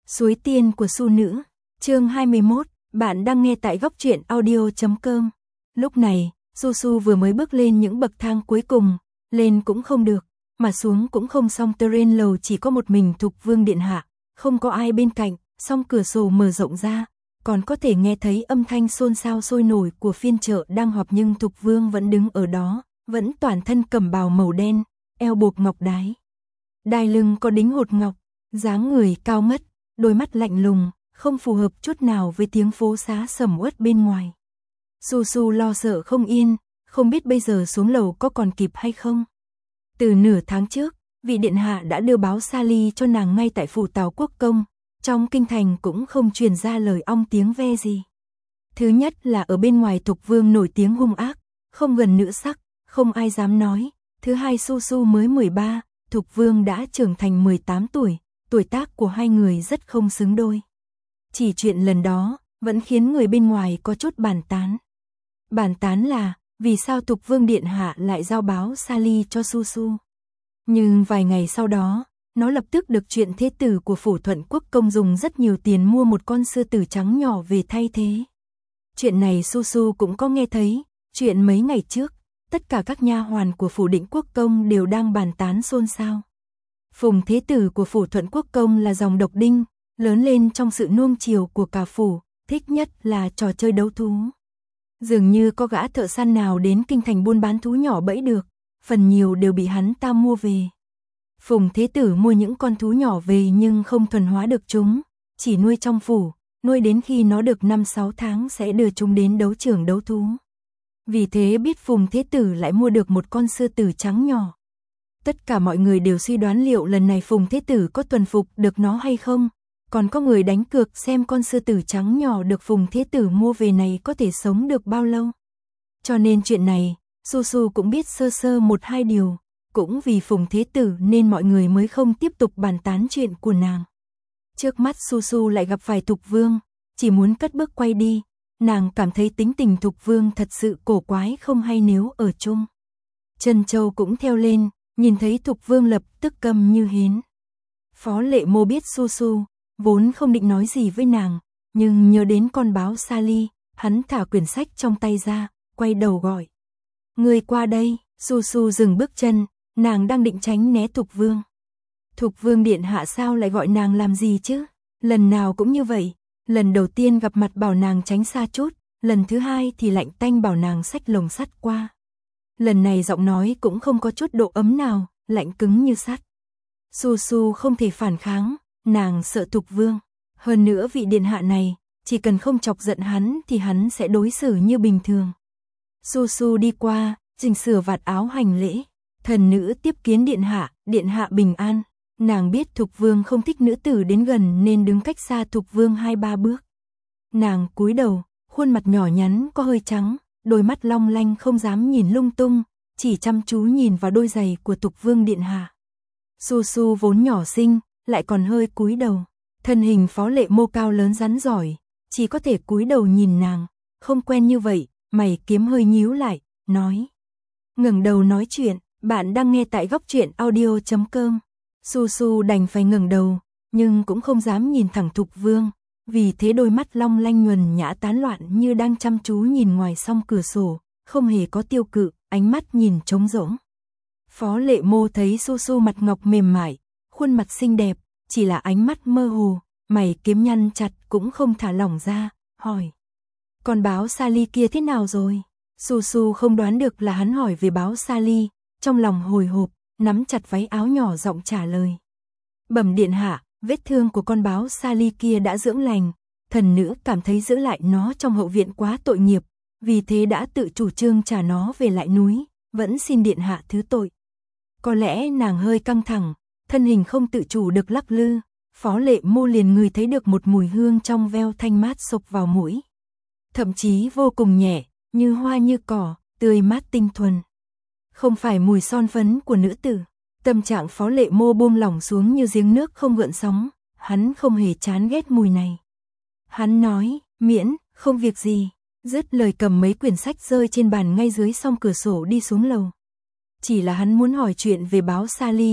Suối tiên của Su Nữ, chương 21, bạn đang nghe tại góc truyện audio.com. Lúc này, Su vừa mới bước lên những bậc thang cuối cùng, lên cũng không được, mà xuống cũng không xong. Trên lầu chỉ có một mình Thục Vương điện hạ, không có ai bên cạnh, song cửa sổ mở rộng ra, còn có thể nghe thấy âm thanh xôn xao sôi nổi của phiên chợ đang họp, nhưng Thục Vương vẫn đứng ở đó, vẫn toàn thân cẩm bào màu đen, eo buộc ngọc đái. Đai lưng có đính hột ngọc, dáng người cao ngất, đôi mắt lạnh lùng, không phù hợp chút nào với tiếng phố xá sầm uất bên ngoài. Su lo sợ không yên, không biết bây giờ xuống lầu có còn kịp hay không. Từ nửa tháng trước, vị điện hạ đã đưa báo Sally cho nàng ngay tại phủ Tào Quốc Công, trong kinh thành cũng không truyền ra lời ong tiếng ve gì. Thứ nhất là ở bên ngoài Thục Vương nổi tiếng hung ác, không gần nữ sắc, không ai dám nói. Thứ hai, Su mới 13, Thục Vương đã trưởng thành 18 tuổi, tuổi tác của hai người rất không xứng đôi. Chỉ chuyện lần đó, vẫn khiến người bên ngoài có chút bàn tán. Bàn tán là, vì sao Thục Vương điện hạ lại giao báo Sally cho Su. Nhưng vài ngày sau đó, nó lập tức được chuyện thế tử của phủ Thuận Quốc Công dùng rất nhiều tiền mua một con sư tử trắng nhỏ về thay thế. Chuyện này Su cũng có nghe thấy, chuyện mấy ngày trước, tất cả các nha hoàn của phủ Định Quốc Công đều đang bàn tán xôn xao. Phùng thế tử của phủ Thuận Quốc Công là dòng độc đinh, lớn lên trong sự nuông chiều của cả phủ, thích nhất là trò chơi đấu thú. Dường như có gã thợ săn nào đến kinh thành buôn bán thú nhỏ bẫy được, phần nhiều đều bị hắn ta mua về. Phùng thế tử mua những con thú nhỏ về nhưng không thuần hóa được chúng, chỉ nuôi trong phủ, nuôi đến khi nó được 5-6 tháng sẽ đưa chúng đến đấu trường đấu thú. Vì thế biết Phùng thế tử lại mua được một con sư tử trắng nhỏ. Tất cả mọi người đều suy đoán liệu lần này Phùng thế tử có thuần phục được nó hay không, còn có người đánh cược xem con sư tử trắng nhỏ được Phùng thế tử mua về này có thể sống được bao lâu. Cho nên chuyện này, Su cũng biết sơ sơ 1-2 điều, cũng vì Phùng thế tử nên mọi người mới không tiếp tục bàn tán chuyện của nàng. Trước mắt Su lại gặp phải Thục Vương, chỉ muốn cất bước quay đi, nàng cảm thấy tính tình Thục Vương thật sự cổ quái không hay nếu ở chung. Trân Châu cũng theo lên, nhìn thấy Thục Vương lập tức câm như hến. Phó Lệ Mô biết Su vốn không định nói gì với nàng, nhưng nhớ đến con báo Sally, hắn thả quyển sách trong tay ra, quay đầu gọi. Người qua đây. Su dừng bước chân, nàng đang định tránh né Thục Vương. Thục Vương điện hạ sao lại gọi nàng làm gì chứ? Lần nào cũng như vậy, lần đầu tiên gặp mặt bảo nàng tránh xa chút, lần thứ hai thì lạnh tanh bảo nàng xách lồng sắt qua. Lần này giọng nói cũng không có chút độ ấm nào, lạnh cứng như sắt. Su không thể phản kháng, nàng sợ Thục Vương. Hơn nữa vị điện hạ này, chỉ cần không chọc giận hắn thì hắn sẽ đối xử như bình thường. Su đi qua, chỉnh sửa vạt áo hành lễ. Thần nữ tiếp kiến điện hạ bình an. Nàng biết Thục Vương không thích nữ tử đến gần nên đứng cách xa Thục Vương 2-3 bước. Nàng cúi đầu, khuôn mặt nhỏ nhắn có hơi trắng, đôi mắt long lanh không dám nhìn lung tung, chỉ chăm chú nhìn vào đôi giày của Thục Vương điện hạ. Su vốn nhỏ xinh, lại còn hơi cúi đầu. Thân hình Phó Lệ Mô cao lớn rắn giỏi, chỉ có thể cúi đầu nhìn nàng, không quen như vậy, mày kiếm hơi nhíu lại, nói. Ngẩng đầu nói chuyện, bạn đang nghe tại góc truyện audio.com. Su đành phải ngẩng đầu, nhưng cũng không dám nhìn thẳng Thục Vương, vì thế đôi mắt long lanh nhuần nhã tán loạn như đang chăm chú nhìn ngoài song cửa sổ, không hề có tiêu cự, ánh mắt nhìn trống rỗng. Phó Lệ Mô thấy Su mặt ngọc mềm mại, khuôn mặt xinh đẹp, chỉ là ánh mắt mơ hồ, mày kiếm nhăn chặt cũng không thả lỏng ra, hỏi. Còn báo Sally kia thế nào rồi? Su không đoán được là hắn hỏi về báo Sally, trong lòng hồi hộp, nắm chặt váy áo nhỏ giọng trả lời. Bẩm điện hạ, vết thương của con báo Sally kia đã dưỡng lành, thần nữ cảm thấy giữ lại nó trong hậu viện quá tội nghiệp, vì thế đã tự chủ trương trả nó về lại núi, vẫn xin điện hạ thứ tội. Có lẽ nàng hơi căng thẳng, thân hình không tự chủ được lắc lư, Phó Lệ Mô liền ngửi thấy được một mùi hương trong veo thanh mát xộc vào mũi. Thậm chí vô cùng nhẹ, như hoa như cỏ, tươi mát tinh thuần. Không phải mùi son phấn của nữ tử. Tâm trạng Phó Lệ Mô buông lỏng xuống như giếng nước không gợn sóng, hắn không hề chán ghét mùi này. Hắn nói, miễn, không việc gì, dứt lời cầm mấy quyển sách rơi trên bàn ngay dưới song cửa sổ đi xuống lầu. Chỉ là hắn muốn hỏi chuyện về báo Sally,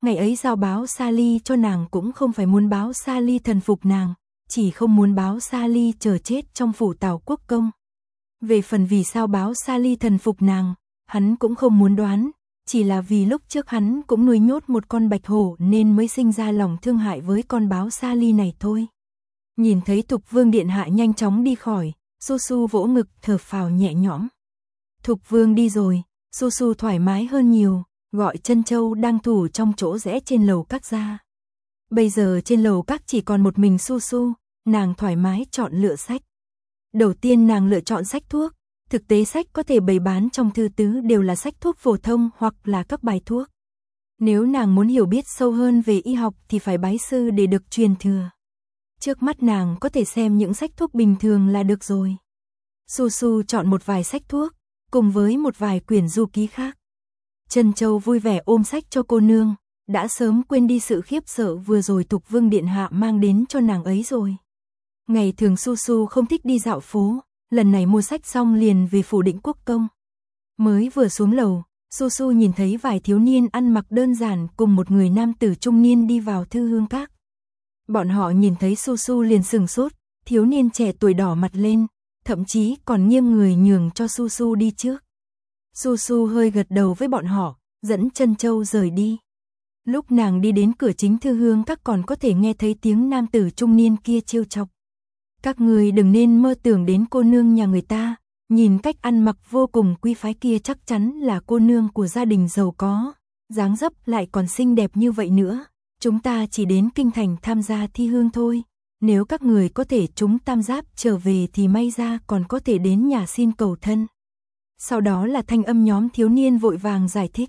Ngày ấy giao báo Sally cho nàng cũng không phải muốn báo Sally thần phục nàng, chỉ không muốn báo Sally chờ chết trong phủ Tào Quốc công. Về phần vì sao báo Sally thần phục nàng, hắn cũng không muốn đoán, chỉ là vì lúc trước hắn cũng nuôi nhốt một con bạch hổ nên mới sinh ra lòng thương hại với con báo Sally này thôi. Nhìn thấy Thục Vương điện hạ nhanh chóng đi khỏi, Su vỗ ngực thở phào nhẹ nhõm. Thục Vương đi rồi, Su thoải mái hơn nhiều, gọi Trân Châu đang thủ trong chỗ rẽ trên lầu các ra. Bây giờ trên lầu các chỉ còn một mình Su, nàng thoải mái chọn lựa sách. Đầu tiên nàng lựa chọn sách thuốc, thực tế sách có thể bày bán trong thư tứ đều là sách thuốc phổ thông hoặc là các bài thuốc. Nếu nàng muốn hiểu biết sâu hơn về y học thì phải bái sư để được truyền thừa. Trước mắt nàng có thể xem những sách thuốc bình thường là được rồi. Su chọn một vài sách thuốc, cùng với một vài quyển du ký khác. Trân Châu vui vẻ ôm sách cho cô nương, đã sớm quên đi sự khiếp sợ vừa rồi Thục Vương điện hạ mang đến cho nàng ấy rồi. Ngày thường Su không thích đi dạo phố, lần này mua sách xong liền về phủ Định Quốc công. Mới vừa xuống lầu, Su nhìn thấy vài thiếu niên ăn mặc đơn giản cùng một người nam tử trung niên đi vào thư hương các. Bọn họ nhìn thấy Su liền sừng sốt, thiếu niên trẻ tuổi đỏ mặt lên, thậm chí còn nghiêng người nhường cho Su đi trước. Su hơi gật đầu với bọn họ, dẫn Trân Châu rời đi. Lúc nàng đi đến cửa chính thư hương các còn có thể nghe thấy tiếng nam tử trung niên kia trêu chọc. Các người đừng nên mơ tưởng đến cô nương nhà người ta, nhìn cách ăn mặc vô cùng quý phái kia chắc chắn là cô nương của gia đình giàu có, dáng dấp lại còn xinh đẹp như vậy nữa. Chúng ta chỉ đến kinh thành tham gia thi hương thôi, nếu các người có thể trúng tam giáp trở về thì may ra còn có thể đến nhà xin cầu thân. Sau đó là thanh âm nhóm thiếu niên vội vàng giải thích.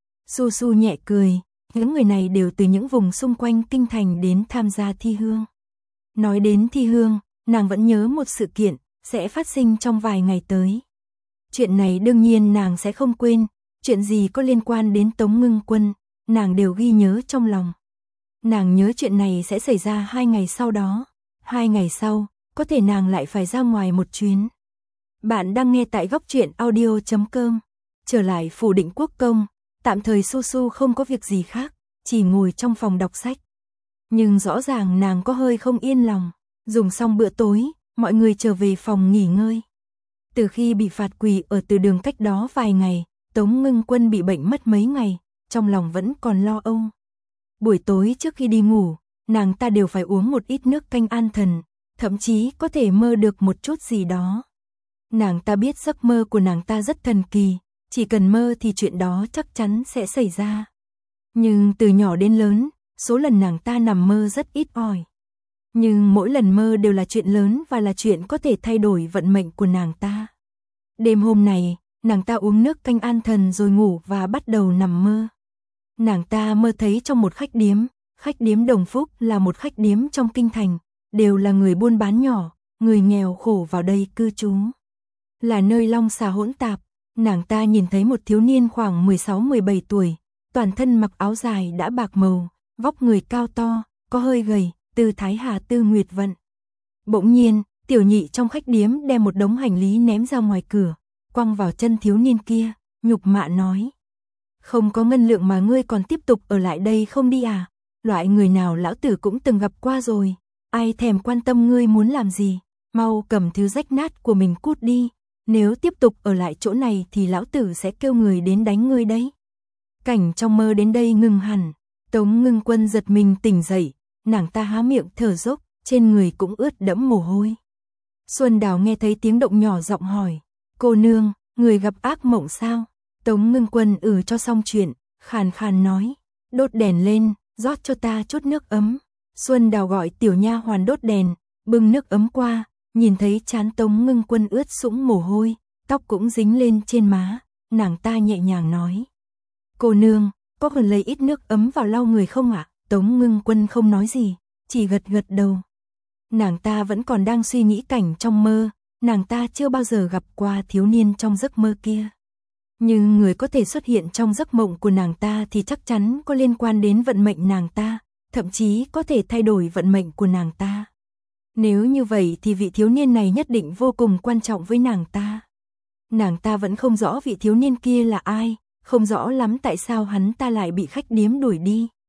Su nhẹ cười, những người này đều từ những vùng xung quanh kinh thành đến tham gia thi hương. Nói đến thi hương, nàng vẫn nhớ một sự kiện sẽ phát sinh trong vài ngày tới. Chuyện này đương nhiên nàng sẽ không quên, chuyện gì có liên quan đến Tống Ngưng Quân, nàng đều ghi nhớ trong lòng. Nàng nhớ chuyện này sẽ xảy ra 2 ngày sau đó. 2 ngày sau, có thể nàng lại phải ra ngoài một chuyến. Bạn đang nghe tại góc truyện audio.com. Trở lại phủ Định Quốc công, tạm thời Su không có việc gì khác, chỉ ngồi trong phòng đọc sách. Nhưng rõ ràng nàng có hơi không yên lòng. Dùng xong bữa tối, mọi người trở về phòng nghỉ ngơi. Từ khi bị phạt quỳ ở từ đường cách đó vài ngày, Tống Ngưng Quân bị bệnh mất mấy ngày, trong lòng vẫn còn lo âu. Buổi tối trước khi đi ngủ, nàng ta đều phải uống một ít nước canh an thần, thậm chí có thể mơ được một chút gì đó. Nàng ta biết giấc mơ của nàng ta rất thần kỳ, chỉ cần mơ thì chuyện đó chắc chắn sẽ xảy ra. Nhưng từ nhỏ đến lớn, số lần nàng ta nằm mơ rất ít ỏi. Nhưng mỗi lần mơ đều là chuyện lớn và là chuyện có thể thay đổi vận mệnh của nàng ta. Đêm hôm này, nàng ta uống nước canh an thần rồi ngủ và bắt đầu nằm mơ. Nàng ta mơ thấy trong một khách điếm Đồng Phúc là một khách điếm trong kinh thành, đều là người buôn bán nhỏ, người nghèo khổ vào đây cư trú. Là nơi long xà hỗn tạp, nàng ta nhìn thấy một thiếu niên khoảng 16-17 tuổi, toàn thân mặc áo dài đã bạc màu, vóc người cao to, có hơi gầy, tư thái Hà Tư Nguyệt Vận. Bỗng nhiên, tiểu nhị trong khách điếm đem một đống hành lý ném ra ngoài cửa, quăng vào chân thiếu niên kia, nhục mạ nói. Không có ngân lượng mà ngươi còn tiếp tục ở lại đây không đi à? Loại người nào lão tử cũng từng gặp qua rồi, ai thèm quan tâm ngươi muốn làm gì, mau cầm thứ rách nát của mình cút đi, nếu tiếp tục ở lại chỗ này thì lão tử sẽ kêu người đến đánh ngươi đấy. Cảnh trong mơ đến đây ngừng hẳn, Tống Ngưng Quân giật mình tỉnh dậy, nàng ta há miệng thở dốc, trên người cũng ướt đẫm mồ hôi. Xuân Đào nghe thấy tiếng động nhỏ giọng hỏi, cô nương, người gặp ác mộng sao? Tống Ngưng Quân cho xong chuyện, khàn khàn nói, đốt đèn lên, rót cho ta chút nước ấm. Xuân Đào gọi tiểu nha hoàn đốt đèn, bưng nước ấm qua, nhìn thấy trán Tống Ngưng Quân ướt sũng mồ hôi, tóc cũng dính lên trên má, nàng ta nhẹ nhàng nói, cô nương, có cần lấy ít nước ấm vào lau người không ạ? Tống Ngưng Quân không nói gì, chỉ gật gật đầu. Nàng ta vẫn còn đang suy nghĩ cảnh trong mơ, nàng ta chưa bao giờ gặp qua thiếu niên trong giấc mơ kia. Nhưng người có thể xuất hiện trong giấc mộng của nàng ta thì chắc chắn có liên quan đến vận mệnh nàng ta, thậm chí có thể thay đổi vận mệnh của nàng ta. Nếu như vậy thì vị thiếu niên này nhất định vô cùng quan trọng với nàng ta. Nàng ta vẫn không rõ vị thiếu niên kia là ai, không rõ lắm tại sao hắn ta lại bị khách điếm đuổi đi,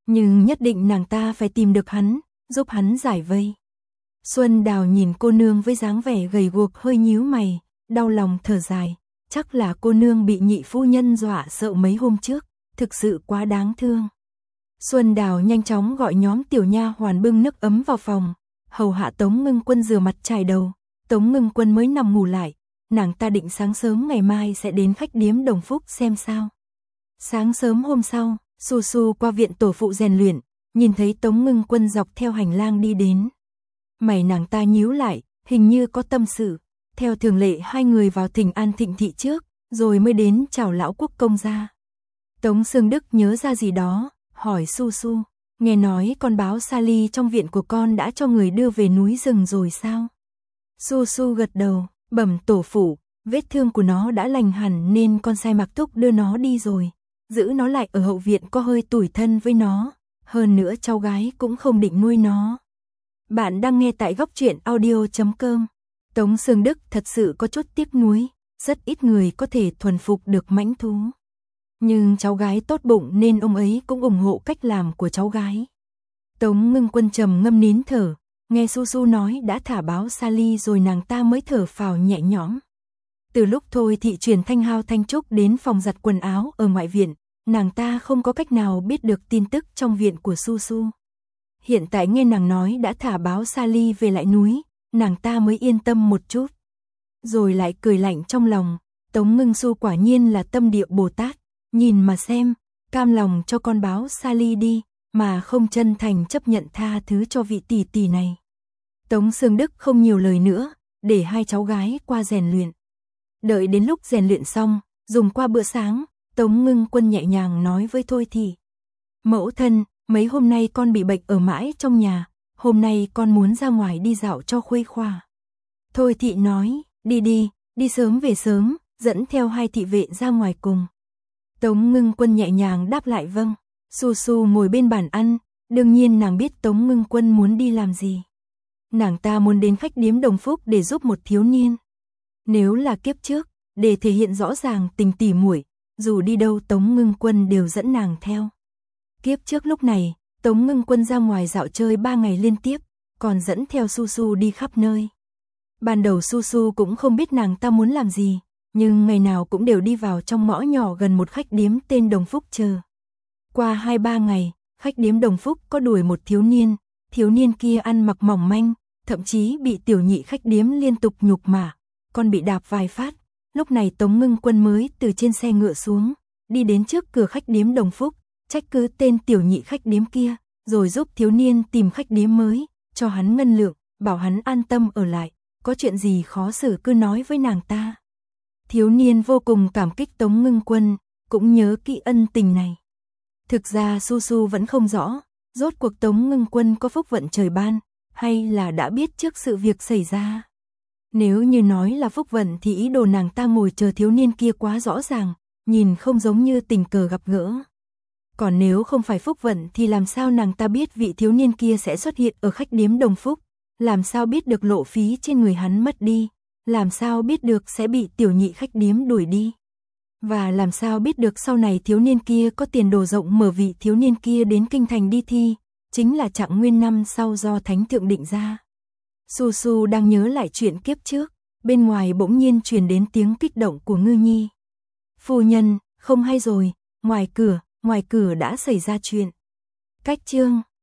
Nhưng nhất định nàng ta phải tìm được hắn, giúp hắn giải vây. Xuân Đào nhìn cô nương với dáng vẻ gầy guộc hơi nhíu mày, đau lòng thở dài, chắc là cô nương bị nhị phu nhân dọa sợ mấy hôm trước, thực sự quá đáng thương. Xuân Đào nhanh chóng gọi nhóm tiểu nha hoàn bưng nước ấm vào phòng, hầu hạ Tống Ngưng Quân rửa mặt chải đầu. Tống Ngưng Quân mới nằm ngủ lại, nàng ta định sáng sớm ngày mai sẽ đến khách điếm Đồng Phúc xem sao. Sáng sớm hôm sau, Su Su qua viện tổ phụ rèn luyện, nhìn thấy Tống Ngưng Quân dọc theo hành lang đi đến. Mày nàng ta nhíu lại, hình như có tâm sự. Theo thường lệ hai người vào thỉnh an Thịnh thị trước, rồi mới đến chào lão quốc công gia. Tống Sương Đức nhớ ra gì đó, hỏi Su Su, nghe nói con báo Sally trong viện của con đã cho người đưa về núi rừng rồi sao? Su Su gật đầu, bẩm tổ phụ, vết thương của nó đã lành hẳn nên con sai Mạc Thúc đưa nó đi rồi. Giữ nó lại ở hậu viện có hơi tủi thân với nó, hơn nữa cháu gái cũng không định nuôi nó. Bạn đang nghe tại góc truyện audio.com. Tống Sương Đức thật sự có chút tiếc nuối, rất ít người có thể thuần phục được mãnh thú. Nhưng cháu gái tốt bụng nên ông ấy cũng ủng hộ cách làm của cháu gái. Tống Ngưng Quân trầm ngâm nín thở, nghe Su Su nói đã thả báo Sally rồi nàng ta mới thở phào nhẹ nhõm. Từ lúc Thôi Thị chuyển Thanh Hao Thanh Trúc đến phòng giặt quần áo ở ngoại viện, nàng ta không có cách nào biết được tin tức trong viện của Su Su. Hiện tại nghe nàng nói đã thả báo Sally về lại núi, nàng ta mới yên tâm một chút. Rồi lại cười lạnh trong lòng, Tống Ngưng Su quả nhiên là tâm địa Bồ Tát, nhìn mà xem, cam lòng cho con báo Sally đi, mà không chân thành chấp nhận tha thứ cho vị tỷ tỷ này. Tống Sương Đức không nhiều lời nữa, để hai cháu gái qua rèn luyện. Đợi đến lúc rèn luyện xong, dùng qua bữa sáng, Tống Ngưng Quân nhẹ nhàng nói với Thôi Thị. Mẫu thân, mấy hôm nay con bị bệnh ở mãi trong nhà, hôm nay con muốn ra ngoài đi dạo cho khuây khỏa. Thôi Thị nói, đi sớm về sớm, dẫn theo hai thị vệ ra ngoài cùng. Tống Ngưng Quân nhẹ nhàng đáp lại vâng. Su Su ngồi bên bàn ăn, đương nhiên nàng biết Tống Ngưng Quân muốn đi làm gì. Nàng ta muốn đến khách điếm Đồng Phúc để giúp một thiếu niên. Nếu là kiếp trước, để thể hiện rõ ràng tình tỉ muội, dù đi đâu Tống Ngưng Quân đều dẫn nàng theo. Kiếp trước lúc này, Tống Ngưng Quân ra ngoài dạo chơi 3 ngày liên tiếp, còn dẫn theo Su Su đi khắp nơi. Ban đầu Su Su cũng không biết nàng ta muốn làm gì, nhưng ngày nào cũng đều đi vào trong ngõ nhỏ gần một khách điếm tên Đồng Phúc chờ. Qua 2-3 ngày, khách điếm Đồng Phúc có đuổi một thiếu niên kia ăn mặc mỏng manh, thậm chí bị tiểu nhị khách điếm liên tục nhục mạ, còn bị đạp vài phát. Lúc này Tống Ngưng Quân mới từ trên xe ngựa xuống, đi đến trước cửa khách điếm Đồng Phúc, trách cứ tên tiểu nhị khách điếm kia, rồi giúp thiếu niên tìm khách điếm mới, cho hắn ngân lượng, bảo hắn an tâm ở lại, có chuyện gì khó xử cứ nói với nàng ta. Thiếu niên vô cùng cảm kích Tống Ngưng Quân, cũng nhớ kỹ ân tình này. Thực ra Su Su vẫn không rõ, rốt cuộc Tống Ngưng Quân có phúc vận trời ban, hay là đã biết trước sự việc xảy ra. Nếu như nói là phúc vận thì ý đồ nàng ta ngồi chờ thiếu niên kia quá rõ ràng, nhìn không giống như tình cờ gặp gỡ. Còn nếu không phải phúc vận thì làm sao nàng ta biết vị thiếu niên kia sẽ xuất hiện ở khách điếm Đồng Phúc, làm sao biết được lộ phí trên người hắn mất đi, làm sao biết được sẽ bị tiểu nhị khách điếm đuổi đi. Và làm sao biết được sau này thiếu niên kia có tiền đồ rộng mở vị thiếu niên kia đến kinh thành đi thi, chính là trạng nguyên năm sau do thánh thượng định ra. Su Su đang nhớ lại chuyện kiếp trước, bên ngoài bỗng nhiên truyền đến tiếng kích động của Ngư Nhi. Phu nhân, không hay rồi, ngoài cửa đã xảy ra chuyện. Cách chương